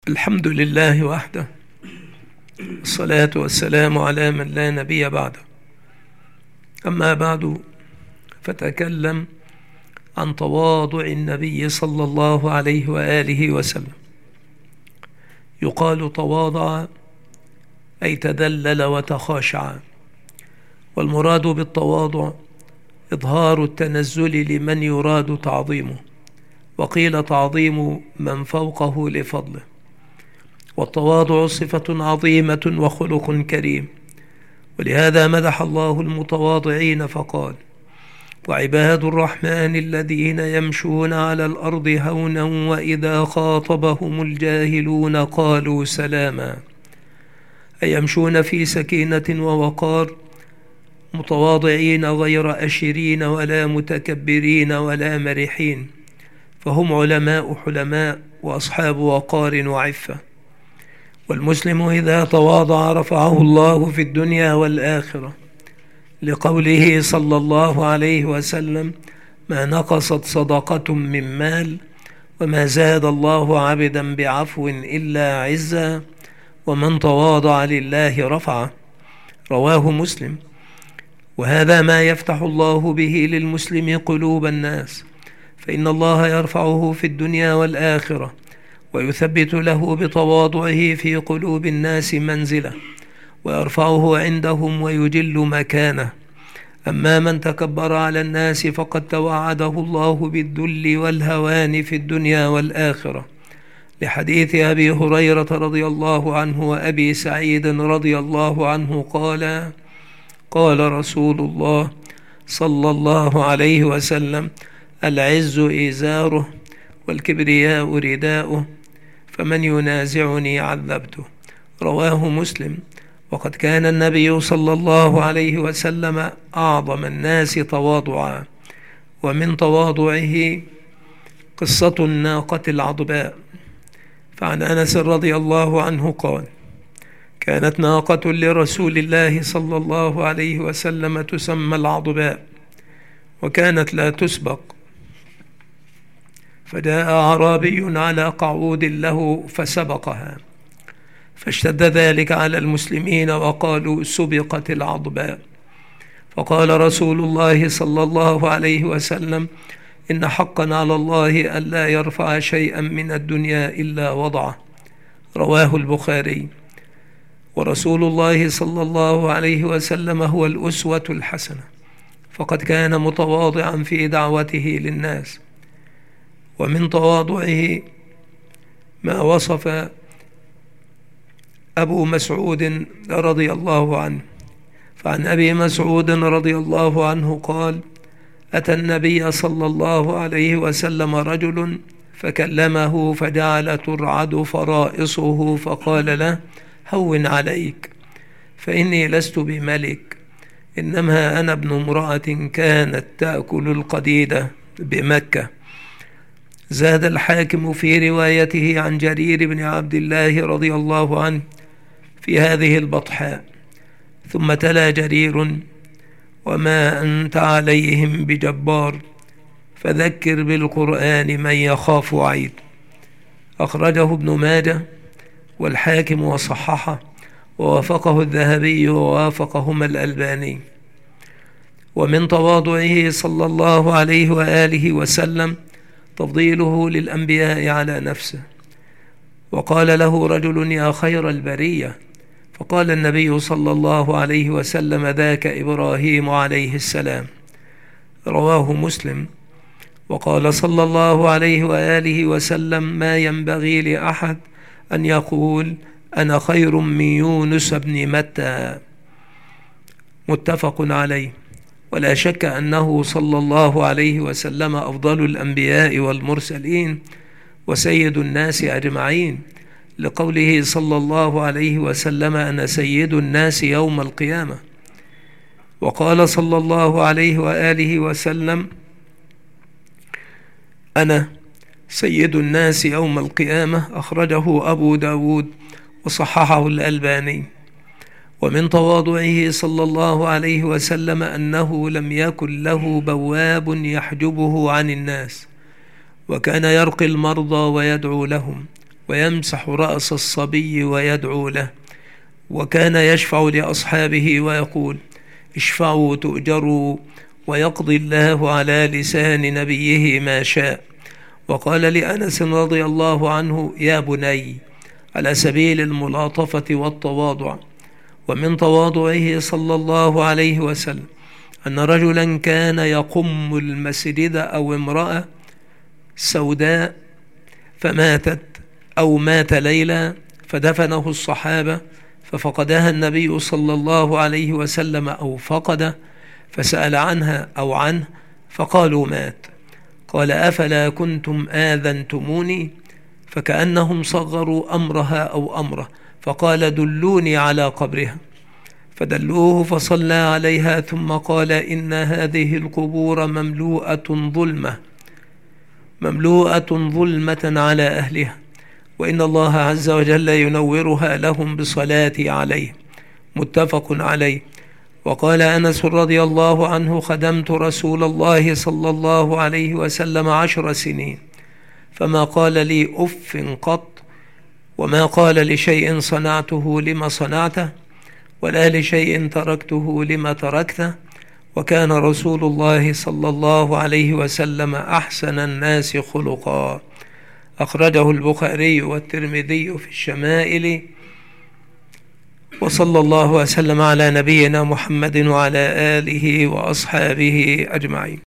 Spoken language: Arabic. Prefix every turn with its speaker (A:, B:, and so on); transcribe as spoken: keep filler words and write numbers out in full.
A: الحمد لله وحده، الصلاة والسلام على من لا نبي بعده. أما بعد، فتكلم عن تواضع النبي صلى الله عليه وآله وسلم. يقال تواضع أي تذلل وتخاشع، والمراد بالتواضع إظهار التنزل لمن يراد تعظيمه، وقيل تعظيم من فوقه لفضله. والتواضع صفة عظيمة وخلق كريم، ولهذا مدح الله المتواضعين فقال: وعباد الرحمن الذين يمشون على الأرض هونا وإذا خاطبهم الجاهلون قالوا سلاما، أي يمشون في سكينة ووقار، متواضعين غير أشرين ولا متكبرين ولا مرحين، فهم علماء حلماء وأصحاب وقار وعفة. والمسلم إذا تواضع رفعه الله في الدنيا والآخرة، لقوله صلى الله عليه وسلم: ما نقصت صدقة من مال، وما زاد الله عبدا بعفو إلا عزا، ومن تواضع لله رفعه. رواه مسلم. وهذا ما يفتح الله به للمسلم قلوب الناس، فإن الله يرفعه في الدنيا والآخرة، ويثبت له بتواضعه في قلوب الناس منزله، ويرفعه عندهم ويجل مكانه. أما من تكبر على الناس فقد توعده الله بالذل والهوان في الدنيا والآخرة، لحديث أبي هريرة رضي الله عنه وأبي سعيد رضي الله عنه قال: قال رسول الله صلى الله عليه وسلم: العز إزاره والكبرياء رداؤه، فمن ينازعني عذبته. رواه مسلم. وقد كان النبي صلى الله عليه وسلم أعظم الناس تواضعا، ومن تواضعه قصة الناقة العضباء. فعن أنس رضي الله عنه قال: كانت ناقة لرسول الله صلى الله عليه وسلم تسمى العضباء، وكانت لا تسبق، فجاء أعرابي على قعود له فسبقها، فاشتد ذلك على المسلمين وقالوا: سبقت العضباء. فقال رسول الله صلى الله عليه وسلم: إن حقا على الله أن لا يرفع شيئا من الدنيا إلا وضعه. رواه البخاري. ورسول الله صلى الله عليه وسلم هو الأسوة الحسنة، فقد كان متواضعا في دعوته للناس. ومن تواضعه ما وصف أبو مسعود رضي الله عنه. فعن أبي مسعود رضي الله عنه قال: أتى النبي صلى الله عليه وسلم رجل فكلمه فجعل ترعد فرائصه، فقال له: هون عليك، فإني لست بملك، إنما أنا ابن امرأة كانت تأكل القديدة بمكة. زاد الحاكم في روايته عن جرير بن عبد الله رضي الله عنه في هذه البطحاء، ثم تلا جرير: وما أنت عليهم بجبار، فذكر بالقرآن من يخاف وعيد. أخرجه ابن ماجه والحاكم وصححه، ووافقه الذهبي ووافقهما الألباني. ومن تواضعه صلى الله عليه وآله وسلم تفضيله للأنبياء على نفسه. وقال له رجل: يا خير البرية، فقال النبي صلى الله عليه وسلم: ذاك إبراهيم عليه السلام. رواه مسلم. وقال صلى الله عليه وآله وسلم: ما ينبغي لأحد أن يقول أنا خير من يونس بن متى. متفق عليه. ولا شك أنه صلى الله عليه وسلم أفضل الأنبياء والمرسلين وسيد الناس أجمعين، لقوله صلى الله عليه وسلم: أنا سيد الناس يوم القيامة. وقال صلى الله عليه وآله وسلم: أنا سيد الناس يوم القيامة. أخرجه أبو داود وصححه الألباني. ومن تواضعه صلى الله عليه وسلم أنه لم يكن له بواب يحجبه عن الناس، وكان يرقي المرضى ويدعو لهم، ويمسح رأس الصبي ويدعو له، وكان يشفع لأصحابه ويقول: اشفعوا تؤجروا، ويقضي الله على لسان نبيه ما شاء. وقال لأنس رضي الله عنه: يا بني، على سبيل الملاطفة والتواضع. ومن تواضعه صلى الله عليه وسلم أن رجلا كان يقم المسجد أو امرأة سوداء فماتت أو مات ليلا، فدفنه الصحابة، ففقدها النبي صلى الله عليه وسلم أو فقده، فسأل عنها أو عنه فقالوا مات. قال: أفلا كنتم آذنتموني؟ فكأنهم صغروا أمرها أو أمره، فقال: دلوني على قبرها. فدلوه فصلى عليها، ثم قال: إن هذه القبور مملوءة ظلمة مملوءة ظلمة على أهلها، وإن الله عز وجل ينورها لهم بصلاتي عليه. متفق عليه. وقال أنس رضي الله عنه: خدمت رسول الله صلى الله عليه وسلم عشر سنين، فما قال لي أف قط، وما قال لشيء صنعته لما صنعته، ولا لشيء تركته لما تركته. وكان رسول الله صلى الله عليه وسلم أحسن الناس خلقا. أخرجه البخاري والترمذي في الشمائل. وصلى الله وسلم على نبينا محمد وعلى آله وأصحابه أجمعين.